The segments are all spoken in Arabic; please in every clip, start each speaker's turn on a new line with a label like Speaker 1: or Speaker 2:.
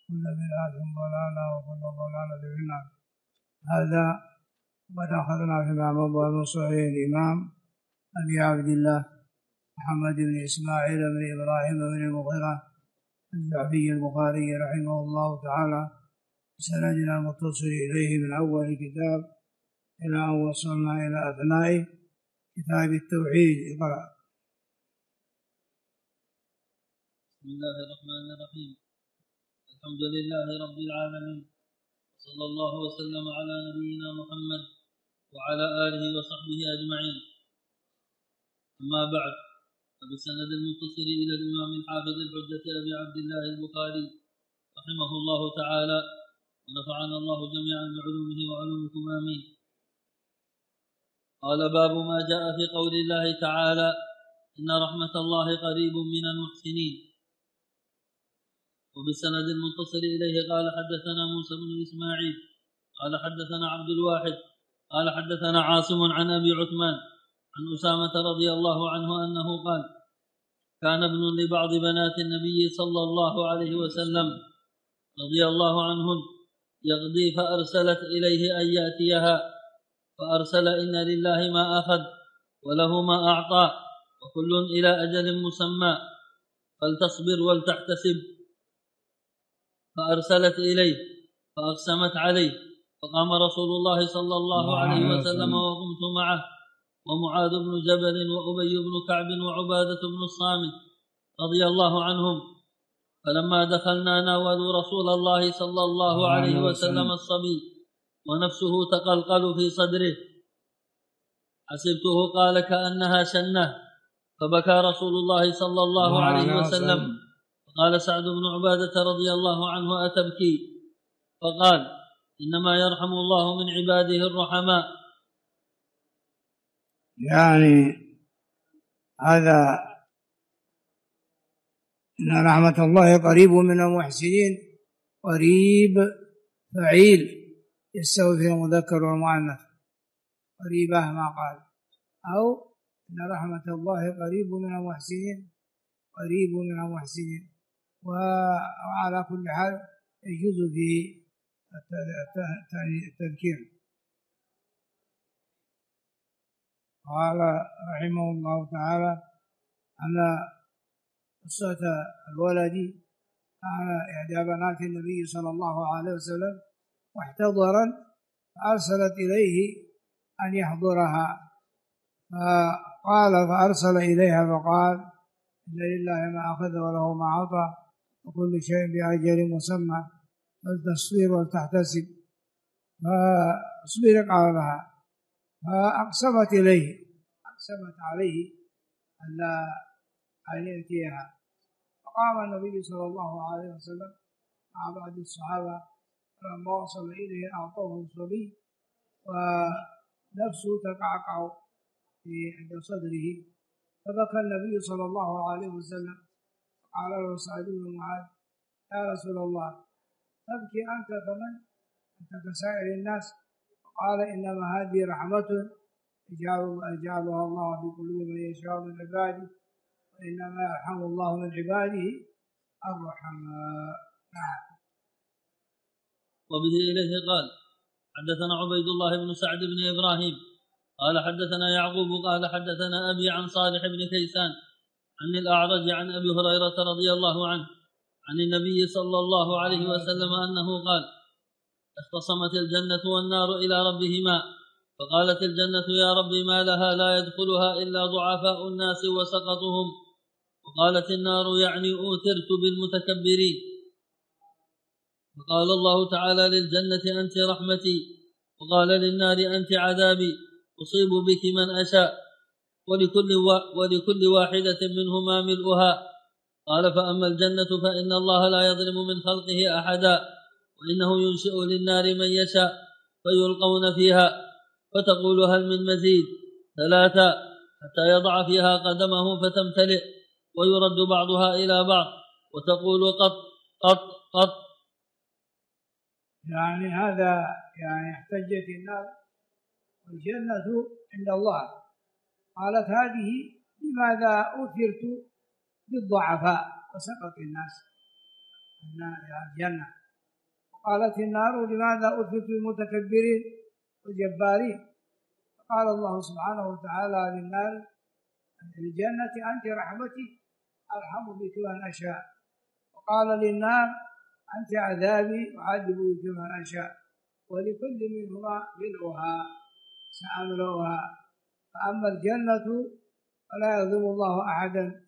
Speaker 1: كل بدعة ضلالة وكل ضلالة في النار. هذا قد أخذنا فيما مضى من صحيح الإمام أبي عبد الله محمد بن إسماعيل بن إبراهيم بن المغيرة الجعفي البخاري رحمه الله تعالى بسندنا المتصل إليه من أول الكتاب إلى أن وصلنا إلى أثناء كتاب التوحيد. اقرأ.
Speaker 2: بسم الله الرحمن الرحيم. الحمد لله رب العالمين، صلى الله وسلم على نبينا محمد وعلى آله وصحبه أجمعين. أما بعد، فبالسند المتصل إلى الإمام الحافظ الحجة أبي عبد الله البخاري رحمه الله تعالى، ونفعنا الله جميعا بعلومه وعلومكم آمين. قال: باب ما جاء في قول الله تعالى: إن رحمة الله قريب من المحسنين. وبالسند المتصل إليه قال: حدثنا موسى بن إسماعيل قال حدثنا عبد الواحد قال حدثنا عاصم عن أبي عثمان عن أسامة رضي الله عنه أنه قال: كان ابن لبعض بنات النبي صلى الله عليه وسلم رضي الله عنهن يغدي، فأرسلت إليه أن يأتيها، فأرسل: إن لله ما أخذ وله ما أعطى وكل إلى أجل مسمى فلتصبر ولتحتسب. فأرسلت إليه فأقسمت عليه، فقام رسول الله صلى الله عليه وسلم وقمت معه ومعاذ بن جبل وأبي بن كعب وعبادة بن الصامت رضي الله عنهم، فلما دخلنا ناولوا رسول الله صلى الله عليه وسلم الصبي ونفسه تقلقل في صدره، حسبته قال كأنها شنة، فبكى رسول الله صلى الله عليه وسلم. قال سعد بن عبادة رضي الله عنه: أتبكي؟ فقال: إنما يرحم الله من عباده الرحماء.
Speaker 1: يعني هذا إن رحمة الله قريب من المحسنين، قريب فعيل يستوي فيه المذكر والمؤنث، قريبة ما قال، أو إن رحمة الله قريب من المحسنين، قريب من المحسنين. وعلى كل حال يجوز في التذكير. قال رحمه الله تعالى أن قصة الولد كان إحدى بنات النبي صلى الله عليه وسلم واحتضرا، فأرسلت إليه أن يحضرها، فأرسل إليها فقال: إن لله ما أخذ وله ما أعطى وكل شيء بأجل مسمى فلتصبر ولتحتسب. فاصبر قال لها، فأقسمت عليه أن يأتيها. فقام النبي صلى الله عليه وسلم مع بعض الصحابة، فلما وصل إليه أعطوه الصبي ونفسه تقعقع عند صدره، فبكى النبي صلى الله عليه وسلم. قال له سعد بن معاذ: يا رسول الله، تبكي أنت كمن أنت كسائر الناس؟ قال: إنما هذه رحمة يجعلها الله في قلوب من يشاء من عباده، وإنما يرحم الله من عباده الرحماء.
Speaker 2: وبه إليه قال: حدثنا عبيد الله بن سعد بن إبراهيم قال حدثنا يعقوب قال حدثنا أبي عن صالح بن كيسان عن الأعرج عن أبي هريرة رضي الله عنه عن النبي صلى الله عليه وسلم أنه قال: اختصمت الجنة والنار إلى ربهما، فقالت الجنة: يا رب ما لها لا يدخلها إلا ضعفاء الناس وسقطهم. وقالت النار: يعني أوترت بالمتكبرين. فقال الله تعالى للجنة: أنت رحمتي، وقال للنار: أنت عذابي، أصيب بك من أشاء، ولكل واحدة منهما ملؤها. قال: فأما الجنة فإن الله لا يظلم من خلقه أحدا، وإنه ينشئ للنار من يشاء فيلقون فيها، فتقول: هل من مزيد؟ 3 حتى يضع فيها قدمه فتمتلئ، ويرد بعضها إلى بعض وتقول: قط قط قط.
Speaker 1: يعني هذا يعني احتجت النار والجنة عند الله، قالت: هذه لماذا أثرت بالضعفاء وسقط الناس؟ الجنة. وقالت النار لماذا أثبت المتكبرين والجبارين؟ قال الله سبحانه وتعالى للنار الجنة أنت رحمتي أرحم بك من أشاء، وقال للنار أنت عذابي أعذب بك من أشاء، ولكل منهما ملؤها سأملؤها. فأما الجنة فلا يظلم الله أحدا،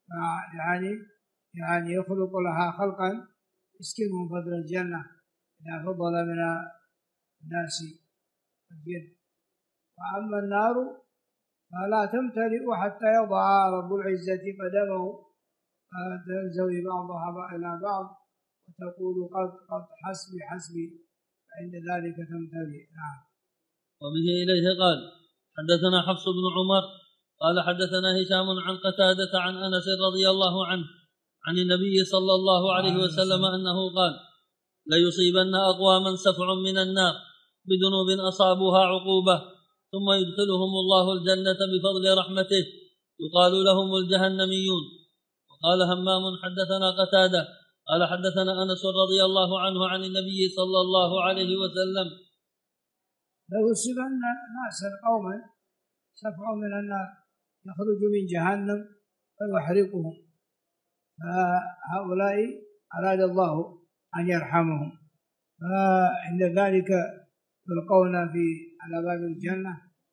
Speaker 1: يعني يخلق لها خلقا يسكنهم فضل الجنة إذا فضل من الناس الجن. وأما النار فلا تمتلئ حتى يضع رب العزة قدمه فتنزوي بعضها إلى بعض وتقول قد حسبي فعند ذلك تمتلئ. نعم.
Speaker 2: وبه إليه قال حدثنا حفص بن عمر قال حدثنا هشام عن قتادة عن أنس رضي الله عنه عن النبي صلى الله عليه وسلم أنه قال ليصيبن أقواما سفع من النار بذنوب أصابوها عقوبة ثم يدخلهم الله الجنة بفضل رحمته يقال لهم الجهنميون. وقال همام حدثنا قتادة قال حدثنا أنس رضي الله عنه عن النبي صلى الله عليه وسلم
Speaker 1: ليصيبن ناسا قوما سفع من النار يخرج من جهنم فيحرقهم، فهؤلاء أراد الله أن يرحمهم، فعند ذلك يلقون على باب الجنة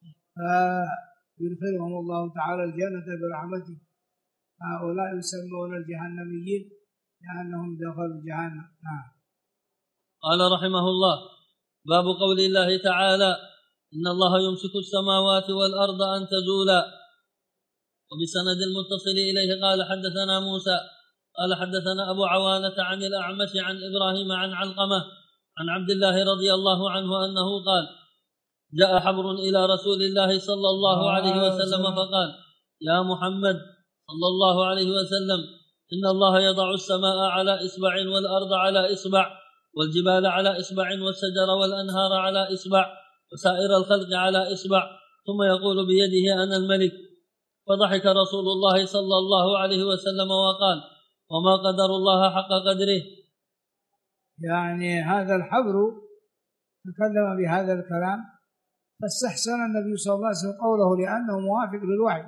Speaker 1: فيدخلهم الله تعالى الجنة برحمته. هؤلاء يسمون الجهنميين لأنهم دخلوا جهنم.
Speaker 2: قال رحمه الله باب قول الله تعالى إن الله يمسك السماوات والأرض أن تزولا. وبسند المتصل إليه قال حدثنا موسى قال حدثنا أبو عوانة عن الأعمش عن إبراهيم عن علقمة عن عبد الله رضي الله عنه أنه قال جاء حبر إلى رسول الله صلى الله عليه وسلم فقال يا محمد صلى الله عليه وسلم إن الله يضع السماء على إصبع والأرض على إصبع والجبال على إصبع والشجر والأنهار على إصبع وسائر الخلق على إصبع ثم يقول بيده أنا الملك. فضحك رسول الله صلى الله عليه وسلم وقال وما قدر الله حق قدره.
Speaker 1: يعني هذا الحبر تكلم بهذا الكلام فاستحسن النبي صلى الله عليه وسلم قوله لأنه موافق للوحي،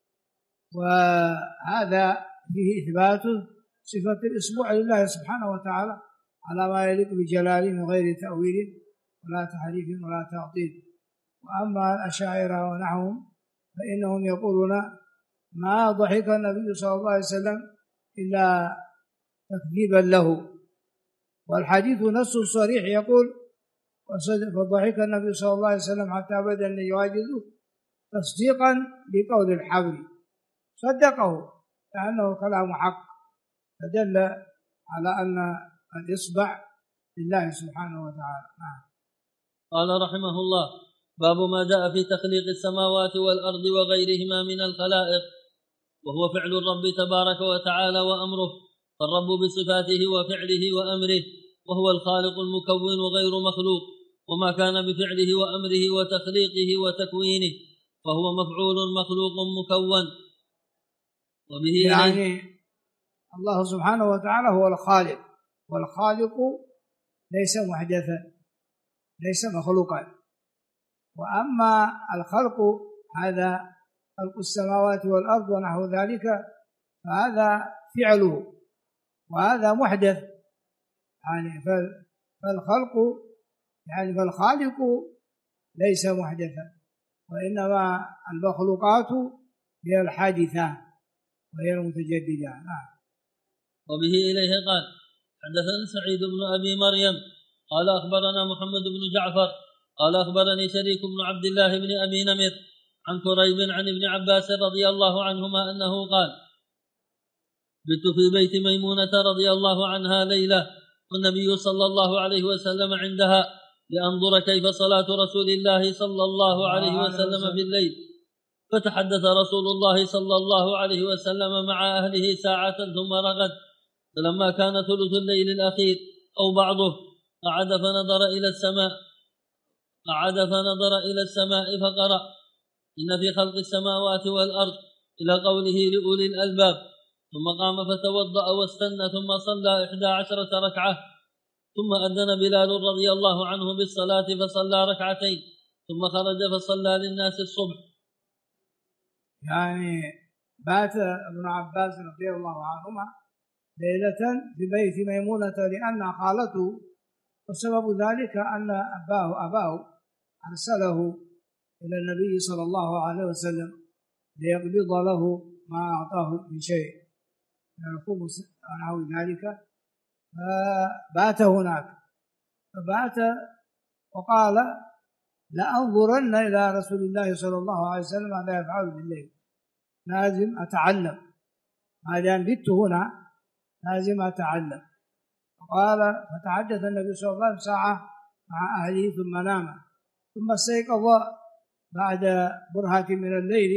Speaker 1: وهذا فيه إثبات صفة الإصبع لله سبحانه وتعالى على ما يليق بجلاله من غير تأويل ولا تحريف ولا تعطيل. وأما الأشاعرة ونحوهم فإنهم يقولون ما ضحك النبي صلى الله عليه وسلم إلا تكذيبا له، والحديث نص صريح يقول فضحك النبي صلى الله عليه وسلم حتى بدا أن يواجده تصديقا لقول الحبر، صدقه لأنه كلام حق، فدل على أن الإصبع لله سبحانه وتعالى.
Speaker 2: قال رحمه الله باب ما جاء في تخليق السماوات والأرض وغيرهما من الخلائق، وهو فعل الرب تبارك وتعالى وأمره، فالرب بصفاته وفعله وأمره، وهو الخالق المكون غير مخلوق، وما كان بفعله وأمره وتخليقه وتكوينه فهو مفعول مخلوق مكون. وبه
Speaker 1: يعني الله سبحانه وتعالى هو الخالق، والخالق ليس محدثا ليس مخلوقا. وأما الخلق هذا خلق السماوات والأرض ونحو ذلك فهذا فعله وهذا محدث، يعني فالخالق ليس محدثا، وإنما المخلوقات هي الحادثة وهي المتجددة.
Speaker 2: وبه إليه قال حدثنا سعيد بن أبي مريم قال أخبرنا محمد بن جعفر قال أخبرني شريك بن عبد الله بن أبي نمر عن كريب عن ابن عباس رضي الله عنهما أنه قال بت في بيت ميمونة رضي الله عنها ليلة والنبي صلى الله عليه وسلم عندها لأنظر كيف صلاة رسول الله صلى الله عليه وسلم بالليل، فتحدث رسول الله صلى الله عليه وسلم مع أهله ساعة ثم رغد، فلما كان ثلث الليل الأخير أو بعضه قعد فنظر إلى السماء فقرأ إن في خلق السماوات والأرض إلى قوله لأولي الألباب ثم قام فتوضأ واستنى ثم صلى 11 ركعة ثم أذن بلال رضي الله عنه بالصلاة فصلى ركعتين ثم خرج فصلى للناس الصبح.
Speaker 1: يعني بات ابن عباس رضي الله عنهما ليلة في بيت ميمونة لأنها خالته، وسبب ذلك أن أباه أرسله إلى النبي صلى الله عليه وسلم ليقبض له ما أعطاه من شيء من الخمس ونحو ذلك، فبات هناك. فبات وقال لأنظرن إلى رسول الله صلى الله عليه وسلم ماذا يفعل بالليل، لازم أتعلم، ما دام بت هنا لازم أتعلم. وقال فتحدث النبي صلى الله عليه وسلم ساعة مع أهله ثم نام، ثم استيقظ بعد برهة من الليل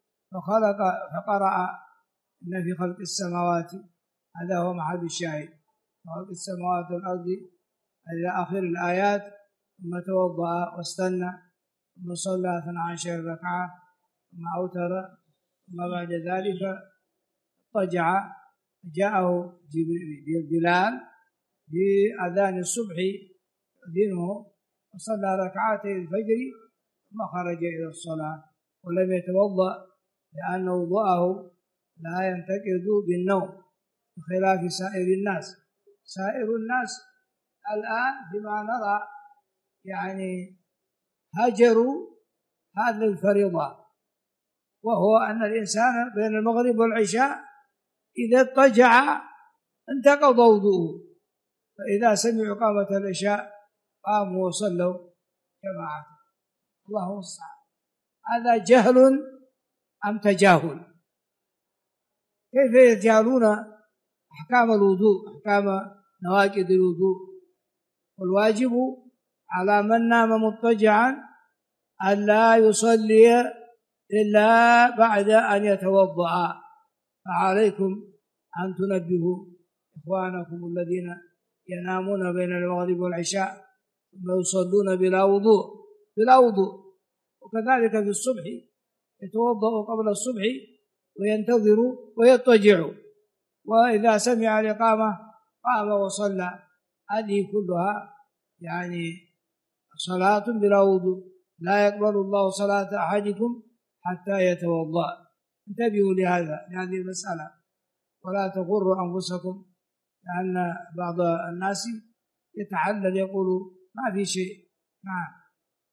Speaker 1: فقرأ إن في خلق السماوات، هذا هو محل الشاهد، خلق السماوات والأرض إلى آخر الآيات، ثم توضأ واستنى ثم صلى 12 ركعة ثم أوتر، ثم بعد ذلك اضطجع، جاءه بلال بأذان الصبح يؤذنه وصلى ركعتي الفجر ثم خرج إلى الصلاة ولم يتوضأ، لأن وضوءه لا ينتقض بالنوم بخلاف سائر الناس. سائر الناس الآن بما نرى يعني هجروا هذه الفريضة، وهو أن الإنسان بين المغرب والعشاء إذا اضطجع انتقض وضوءه، فإذا سمعوا إقامة العشاء قاموا وصلوا جماعة. الله المستعان. هذا جهل أم تجاهل؟ كيف يجهلون أحكام الوضوء، أحكام نواقض الوضوء؟ والواجب على من نام مضطجعا أن لا يصلي إلا بعد أن يتوضأ، فعليكم أن تنبهوا إخوانكم الذين ينامون بين المغرب والعشاء ثم يصلون بلا وضوء. وكذلك في الصبح يتوضأ قبل الصبح وينتظر ويضطجع، وإذا سمع الإقامة قام وصلى. هذه كلها يعني صلاة بلا وضوء، لا يقبل الله صلاة أحدكم حتى يتوضأ. انتبهوا لهذه المسألة ولا تغروا أنفسكم، لأن بعض الناس يتعلل يقول ما في شيء. نعم.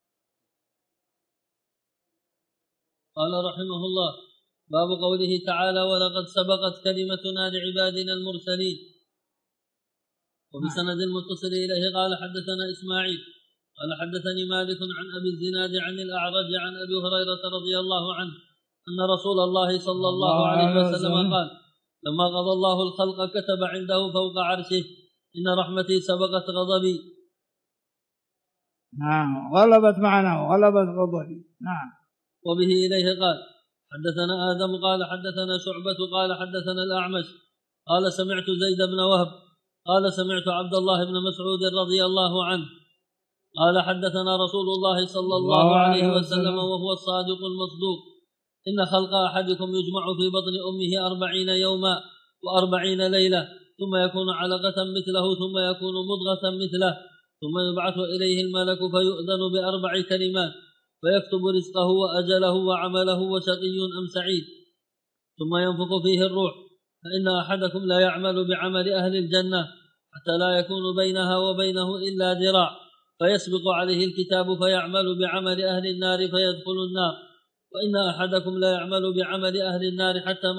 Speaker 2: قال رحمه الله: باب قوله تعالى: ولقد سبقت كلمتنا لعبادنا المرسلين. وبسند المتصل إليه قال حدثنا إسماعيل قال حدثني مالك عن أبي الزناد عن الأعرج عن أبي هريرة رضي الله عنه أن رسول الله صلى الله عليه وسلم قال: لما قضى الله الخلق كتب عنده فوق عرشه: إن رحمتي سبقت غضبي.
Speaker 1: نعم، غلبت معناه، غلبت غضبي. نعم.
Speaker 2: وبه إليه قال حدثنا آدم قال حدثنا شعبة قال حدثنا الأعمش قال سمعت زيد بن وهب قال سمعت عبد الله بن مسعود رضي الله عنه قال حدثنا رسول الله صلى الله عليه وسلم وهو الصادق المصدوق: إن خلق أحدكم يجمع في بطن أمه 40 يوما و40 ليلة، ثم يكون علقة مثله، ثم يكون مضغة مثله، ثم يبعث إليه الملك فيؤذن ب4 كلمات فيكتب رزقه وأجله وعمله وشقي أم سعيد، ثم ينفخ فيه الروح، فإن أحدكم لا يعمل بعمل أهل الجنة حتى لا يكون بينها وبينه إلا ذراع، فيسبق عليه الكتاب فيعمل بعمل أهل النار فيدخل النار، وإن أحدكم لا يعمل بعمل أهل النار حتى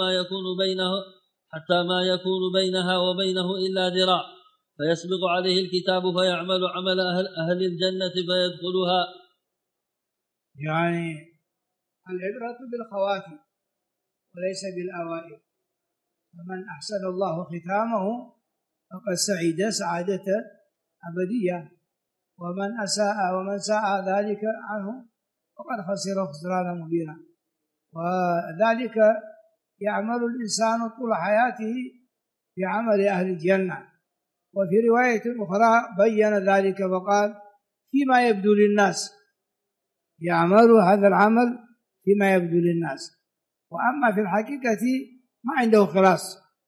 Speaker 2: ما يكون بينها وبينه إلا ذراع، فيسبق عليه الكتاب فيعمل عمل أهل الجنة فيدخلها.
Speaker 1: يعني العبرة بالخواتم وليس بالأوائل، فمن أحسن الله ختامه فقد سعد سعادة أبدية، ومن ساء ذلك عنه فقد خسر خسرانا مبينا. وذلك يعمل الإنسان طول حياته بعمل أهل الجنة. وفي رواية أخرى بين ذلك وقال: فيما يبدو للناس، يعمل هذا العمل فيما يبدو للناس، وأما في الحقيقة ما عنده خلاص،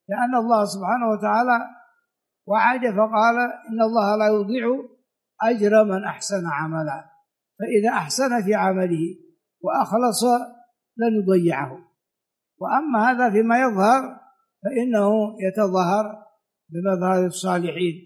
Speaker 1: لأن الله سبحانه وتعالى وعد فقال إن الله لا يضيع أجر من أحسن عملا، فإذا أحسن في عمله وأخلص لن يضيعه. وأما هذا فيما يظهر فإنه يتظاهر بمظهر الصالحين،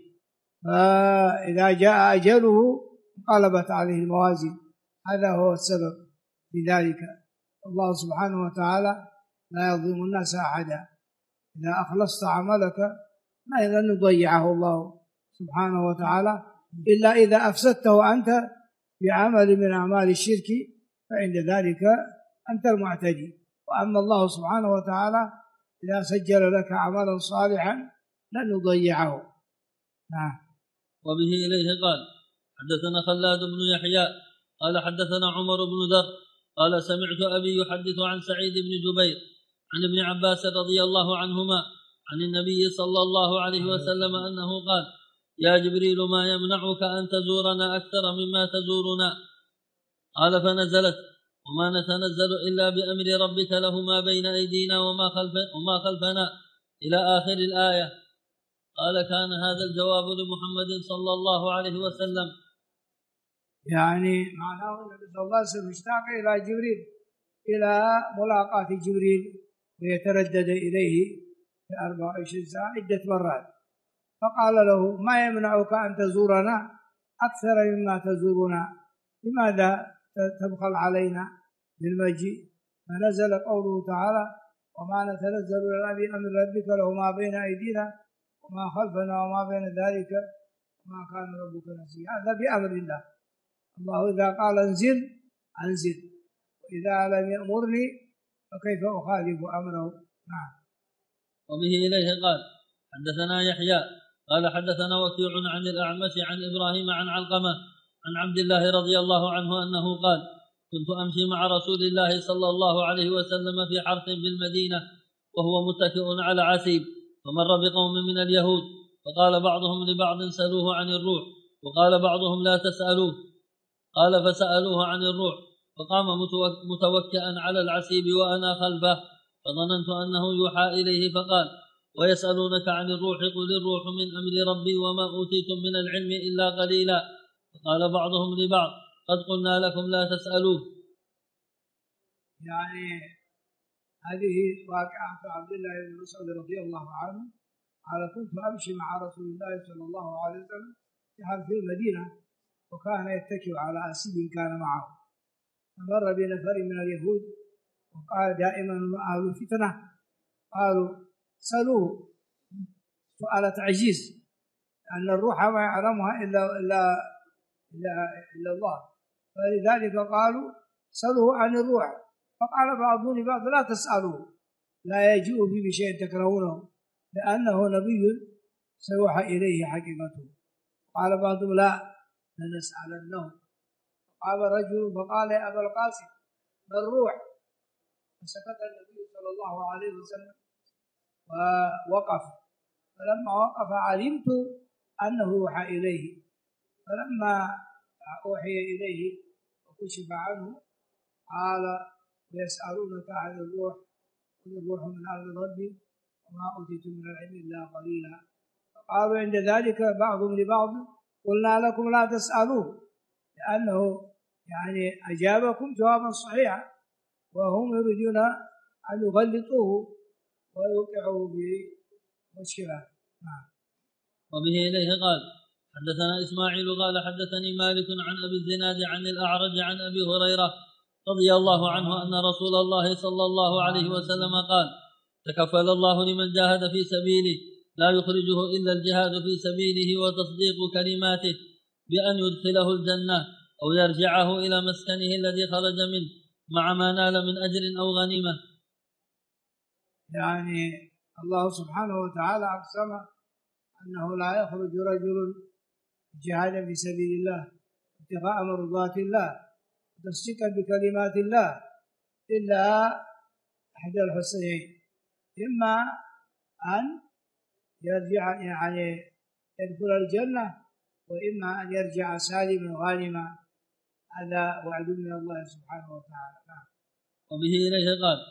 Speaker 1: فإذا جاء أجله انقلبت عليه الموازين، هذا هو السبب في ذلك. الله سبحانه وتعالى لا يظلم الناس أحدا، إذا أخلصت عملك لن يضيعه الله سبحانه وتعالى، إلا إذا أفسدته أنت بعمل من أعمال الشرك فعند ذلك أنت المعتدي. وأما الله سبحانه وتعالى إذا سجل لك عملا صالحا لن يضيعه. نعم.
Speaker 2: وبه إليه قال حدثنا خلاد بن يحيى قال حدثنا عمر بن ذر قال سمعت أبي يحدث عن سعيد بن جبير عن ابن عباس رضي الله عنهما عن النبي صلى الله عليه وسلم أنه قال يا جبريل ما يمنعك أن تزورنا أكثر مما تزورنا؟ قال فنزلت وما نتنزل إلا بأمر ربك له ما بين أيدينا وما خلفنا إلى آخر الآية. قال كان هذا الجواب لمحمد صلى الله عليه وسلم،
Speaker 1: يعني معناه النبي صلى الله عليه وسلم اشتاق إلى جبريل، إلى ملاقاة جبريل ويتردد إليه في 24 ساعة عدة مرات، فقال له ما يمنعك أن تزورنا أكثر مما تزورنا؟ لماذا تبخل علينا بالمجيء؟ فنزل قوله تعالى وما نتنزل إلا بأمر ربك له ما بين أيدينا وما خلفنا وما بين ذلك وما كان ربك نسيا. هذا بأمر الله. الله إذا قال انزل أنزل، وإذا لم يأمرني فكيف أخالف أمره. نعم.
Speaker 2: وبه إليه قال حدثنا يحيى قال حدثنا وكيع عن الأعمش عن إبراهيم عن علقمة عن عبد الله رضي الله عنه أنه قال كنت أمشي مع رسول الله صلى الله عليه وسلم في حرث بالمدينة وهو متكئ على عسيب، فمر بقوم من اليهود فقال بعضهم لبعض سألوه عن الروح، وقال بعضهم لا تسألوه. قال فسألوه عن الروح فقام متوكئا على العسيب وأنا خلفه، فظننت أنه يوحى إليه فقال ويسألونك عن الروح قل الروح من أمر ربي وما أوتيتم من العلم إلا قليلا. فقال بعضهم لبعض قد قلنا لكم لا تسألوه.
Speaker 1: يعني هذه واقعة عبد الله بن مسعود رضي الله عنه قال كنت أمشي مع رسول الله صلى الله عليه وسلم في حرث المدينة وكان يتكئ على أسيب كان معه، فمر بنفر من اليهود وقال دائما أهل الفتنة قالوا سألوه سؤال تعجيز أن الروح ما يعلمها إلا الله، فلذلك قالوا سألوه عن الروح، فقال بعضهم لبعض لا تسألوه لا يجيء فيه بشيء تكرهونه لأنه نبي سيوحى إليه حقيقته. قال بعضهم لا لنسألنه. قال رجل فقال يا أبا القاسم ما الروح؟ فسكت النبي صلى الله عليه وسلم ووقف، فلما وقف علمت أنه يوحى إليه، فلما أوحي إليه وكشف عنه قال ويسألونك عن الروح قل الروح من أمر ربي وما أوتيتم من العلم إلا قليلا. فقالوا عند ذلك بعضهم لبعض قلنا لكم لا تسألوه، لأنه يعني أجابكم جوابا صحيحا وهم يريدون أن يغلطوه ويوقعوا بمشكلة.
Speaker 2: وبه إليه قال حدثنا إسماعيل قال حدثني مالك عن أبي الزناد عن الأعرج عن أبي هريرة رضي الله عنه أن رسول الله صلى الله عليه وسلم قال تكفل الله لمن جاهد في سبيله لا يخرجه إلا الجهاد في سبيله وتصديق كلماته بأن يدخله الجنة أو يرجعه إلى مسكنه الذي خرج منه مع ما نال من أجر أو غنيمة.
Speaker 1: يعني الله سبحانه وتعالى أقسم أنه لا يخرج رجل جهادا في سبيل الله ابتغاء مرضات الله وتصديقا بكلمات الله إلا أحد الحسنين، إما أن يرجع يعني يدخل الجنة وإما أن يرجع سالما غانما، هذا وعد من الله سبحانه وتعالى.
Speaker 2: وبه إليه قال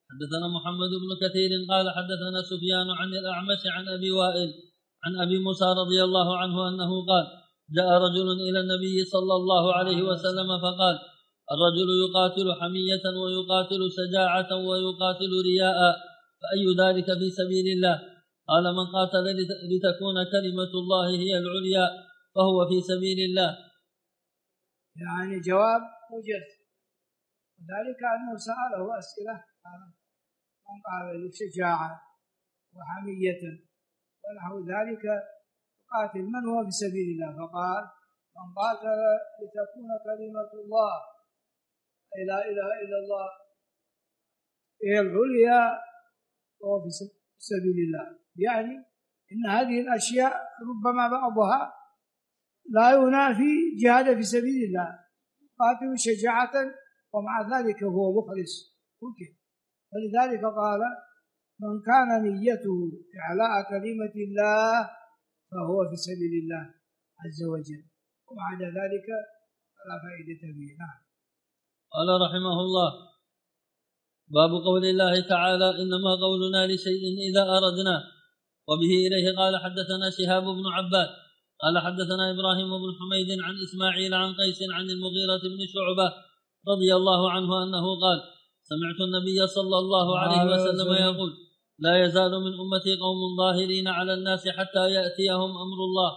Speaker 2: حدثنا محمد بن كثير قال حدثنا سفيان عن الأعمش عن أبي وائل عن أبي موسى رضي الله عنه أنه قال جاء رجل إلى النبي صلى الله عليه وسلم فقال الرجل يقاتل حمية ويقاتل شجاعة ويقاتل رياء فأي ذلك في سبيل الله؟ قال من قاتل لتكون كلمة الله هي العليا فهو في سبيل الله.
Speaker 1: يعني جواب موجز، وذلك أنه سأله أسئلة من قال شجاعة وحمية ونحو ذلك قاتل من هو في سبيل الله؟ فقال من قاتل لتكون كلمة الله لا إله إلا الله هي العليا وهو في سبيل الله. يعني إن هذه الأشياء ربما بعضها لا ينافي جهاد في سبيل الله، قاتل شجاعة ومع ذلك هو مخلص ممكن. فلذلك قال من كان نيته إعلاء كلمة الله فهو في سبيل الله عز وجل، وبعد ذلك فلا فائدة فيه. نعم.
Speaker 2: قال رحمه الله باب قول الله تعالى إنما قولنا لشيء إذا أردنا. وبه إليه قال حدثنا شهاب بن عباد قال حدثنا إبراهيم بن حميد عن إسماعيل عن قيس عن المغيرة بن شعبة رضي الله عنه أنه قال سمعت النبي صلى الله عليه وسلم يقول لا يزال من أمتي قوم ظاهرين على الناس حتى يأتيهم أمر الله.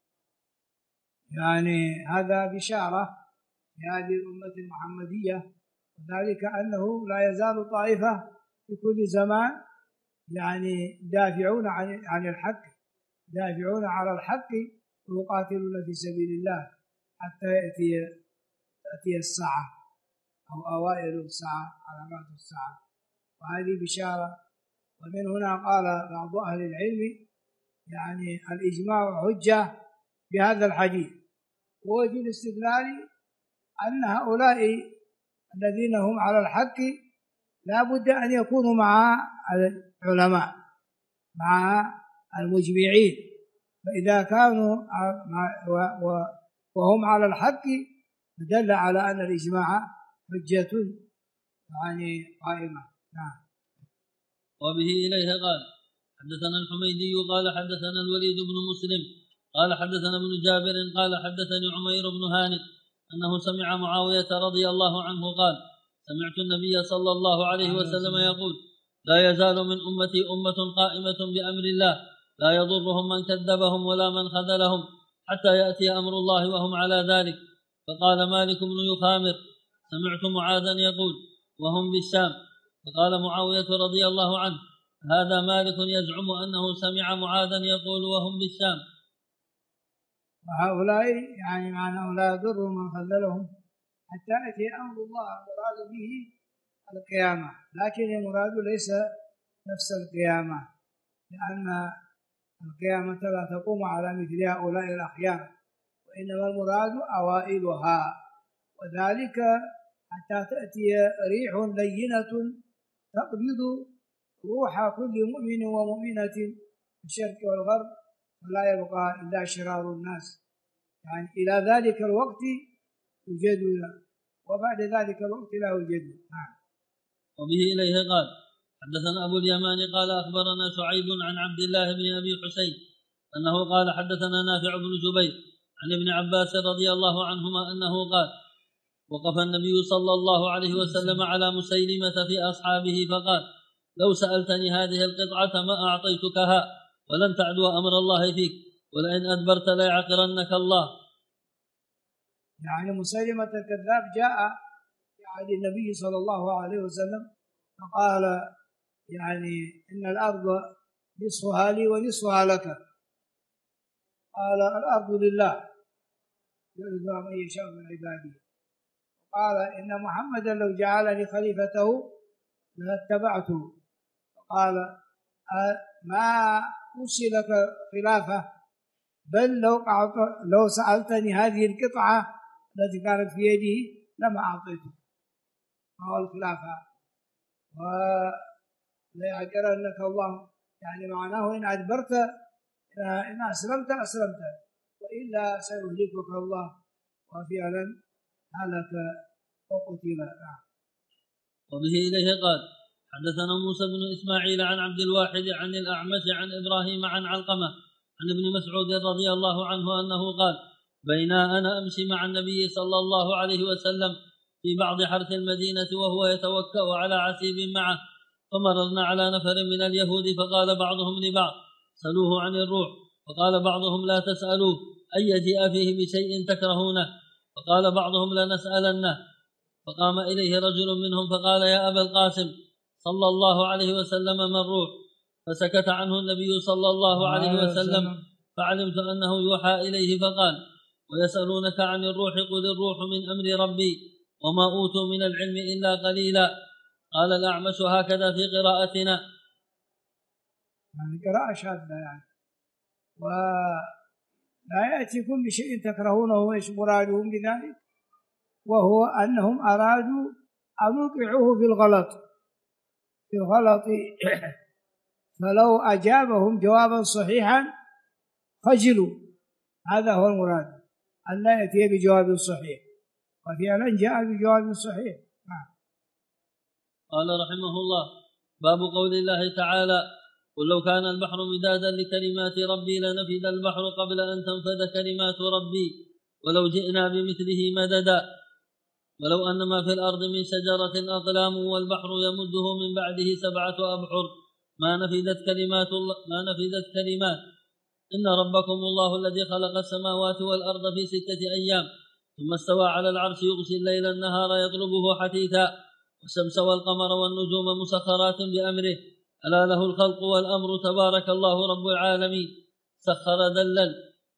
Speaker 1: يعني هذا بشارة في هذه الأمة المحمدية، وذلك أنه لا يزال طائفة في كل زمان يعني دافعون عن الحق، دافعون على الحق ويقاتلون في سبيل الله حتى تأتي الساعة أو أوائل الساعة، علامات الساعة، وهذه بشارة. ومن هنا قال بعض أهل العلم يعني الإجماع حجة بهذا الحديث، ووجه الاستدلال أن هؤلاء الذين هم على الحق لا بد أن يكونوا مع العلماء مع المجمعين، فإذا كانوا وهم على الحق دل على أن الإجماع حجة يعني قائمة. نعم.
Speaker 2: وبه إليه قال حدثنا الحميدي قال حدثنا الوليد بن مسلم قال حدثنا ابن جابر قال حدثني عمير بن هانئ أنه سمع معاوية رضي الله عنه قال سمعت النبي صلى الله عليه وسلم يقول لا يزال من أمتي أمة قائمة بأمر الله لا يضرهم من كذبهم ولا من خذلهم حتى يأتي أمر الله وهم على ذلك. فقال مالك بن يخامر سمعت معاذا يقول وهم بالشام. فقال معاوية رضي الله عنه هذا مالك يزعم أنه سمع معاذا يقول وهم بالشام.
Speaker 1: وهؤلاء يعني معناه لا يضر من خذلهم حتى يأتي أمر الله، المراد به القيامة، لكن المراد ليس نفس القيامة، لأن القيامة لا تقوم على مثل هؤلاء الأخيار، وإنما المراد أوائلها، وذلك حتى تأتي ريح لينة تقبض روح كل مؤمن ومؤمنة في الشرق والغرب، ولا يبقى إلا شرار الناس، يعني إلى ذلك الوقت يوجدون وبعد ذلك الوقت لا يوجدون.
Speaker 2: وبه إليه قال حدثنا أبو اليمان قال أخبرنا شعيب عن عبد الله بن أبي حسين أنه قال حدثنا نافع بن جبير عن ابن عباس رضي الله عنهما أنه قال وقف النبي صلى الله عليه وسلم على مسيلمة في أصحابه فقال لو سألتني هذه القطعة ما أعطيتكها ولن تعدو أمر الله فيك ولئن أدبرت ليعقرنك الله.
Speaker 1: يعني مسيلمة الكذاب جاء في عهد النبي صلى الله عليه وسلم فقال يعني إن الأرض نصفها لي ونصفها لك، قال الأرض لله يرثها من يشاء من عباده، قال إن محمدا لو جعلني خليفته لاتبعته، قال ما أرسلك خلافة بل لو سألتني هذه القطعة التي كانت في يده لما أعطيته، فهو الخلافة وليعقرنك الله، يعني معناه إن أدبرت إن أسلمت وإلا سيهلكك الله، وفعلا هلك وقتل.
Speaker 2: وبه إليه قال حدثنا موسى بن إسماعيل عن عبد الواحد عن الأعمش عن إبراهيم عن علقمة عن ابن مسعود رضي الله عنه أنه قال: بينا أنا أمشي مع النبي صلى الله عليه وسلم في بعض حرث المدينة وهو يتوكأ على عسيب معه، فمررنا على نفر من اليهود، فقال بعضهم لبعض: سألوه عن الروح. فقال بعضهم: لا تسألوه، أن يجيء فيه بشيء تكرهونه. فقال بعضهم: لنسألنه. فقام إليه رجل منهم فقال: يا أبا القاسم صلى الله عليه وسلم، ما الروح؟ فسكت عنه النبي صلى الله عليه وسلم، فعلمت أنه يوحى إليه، فقال: ويسألونك عن الروح، قل الروح من أمر ربي وما أوتوا من العلم إلا قليلا. قال الأعمش: هكذا في قراءتنا.
Speaker 1: يعني قراءة شاذة يعني، ولا يأتيكم بشيء تكرهونه وإيش مرادهم بذلك، وهو أنهم أرادوا أن يوقعوه في الغلط فلو أجابهم جوابا صحيحا خجلوا. هذا هو المراد، أن لا يأتي بجواب صحيح، وفعلا جاء بجواب صحيح.
Speaker 2: قال رحمه الله: باب قول الله تعالى: قل لو كان البحر مدادا لكلمات ربي لنفد البحر قبل أن تنفد كلمات ربي ولو جئنا بمثله مددا. ولو أن ما في الأرض من شجرة أقلام والبحر يمده من بعده 7 أبحر ما نفدت كلمات إن ربكم الله الذي خلق السماوات والأرض في 6 أيام ثم استوى على العرش يغشي الليل النهار يطلبه حثيثا والشمس والقمر والنجوم مسخرات بأمره ألا له الخلق والأمر تبارك الله رب العالمين سخر دلل.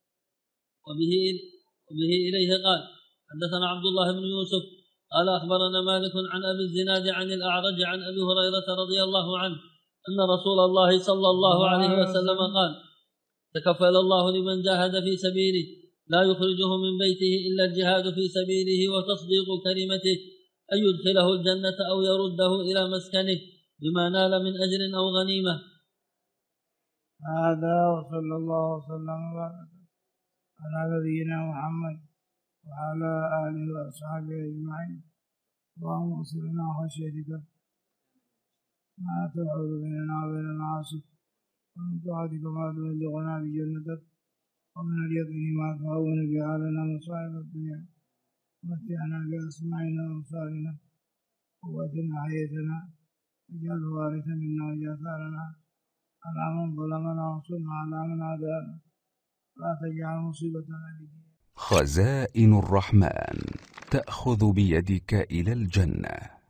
Speaker 2: وبه إليه قال: حدثنا عبد الله بن يوسف قال أخبرنا مالك عن أبي الزناد عن الأعرج عن أبي هريرة رضي الله عنه أن رسول الله صلى الله عليه وسلم قال: تكفل الله لمن جاهد في سبيله لا يخرجه من بيته إلا الجهاد في سبيله وتصديق كلمته أن يدخله الجنة أو يرده إلى مسكنه بما نال من أجر أو غنيمة.
Speaker 1: هذا وصلى الله وسلم وبارك على نبينا محمد وعلى آله وأصحابه أجمعين. اللهم اغفرنا خشيتك ما تحول بيننا وبين المعاصي، ومن طاعتك ما تبلغنا بجنتك، ومن اليقين ما تهون به علينا مصائب الدنيا، ومتعنا بأسماعنا وأبصارنا وقوتنا حياتنا، واجعله وارثا منا واجعل ثارنا على من ظلمنا وانصرنا على من عادانا، ولا تجعل مصيبتنا في ديننا.
Speaker 3: خزائن الرحمن تأخذ بيدك إلى الجنة.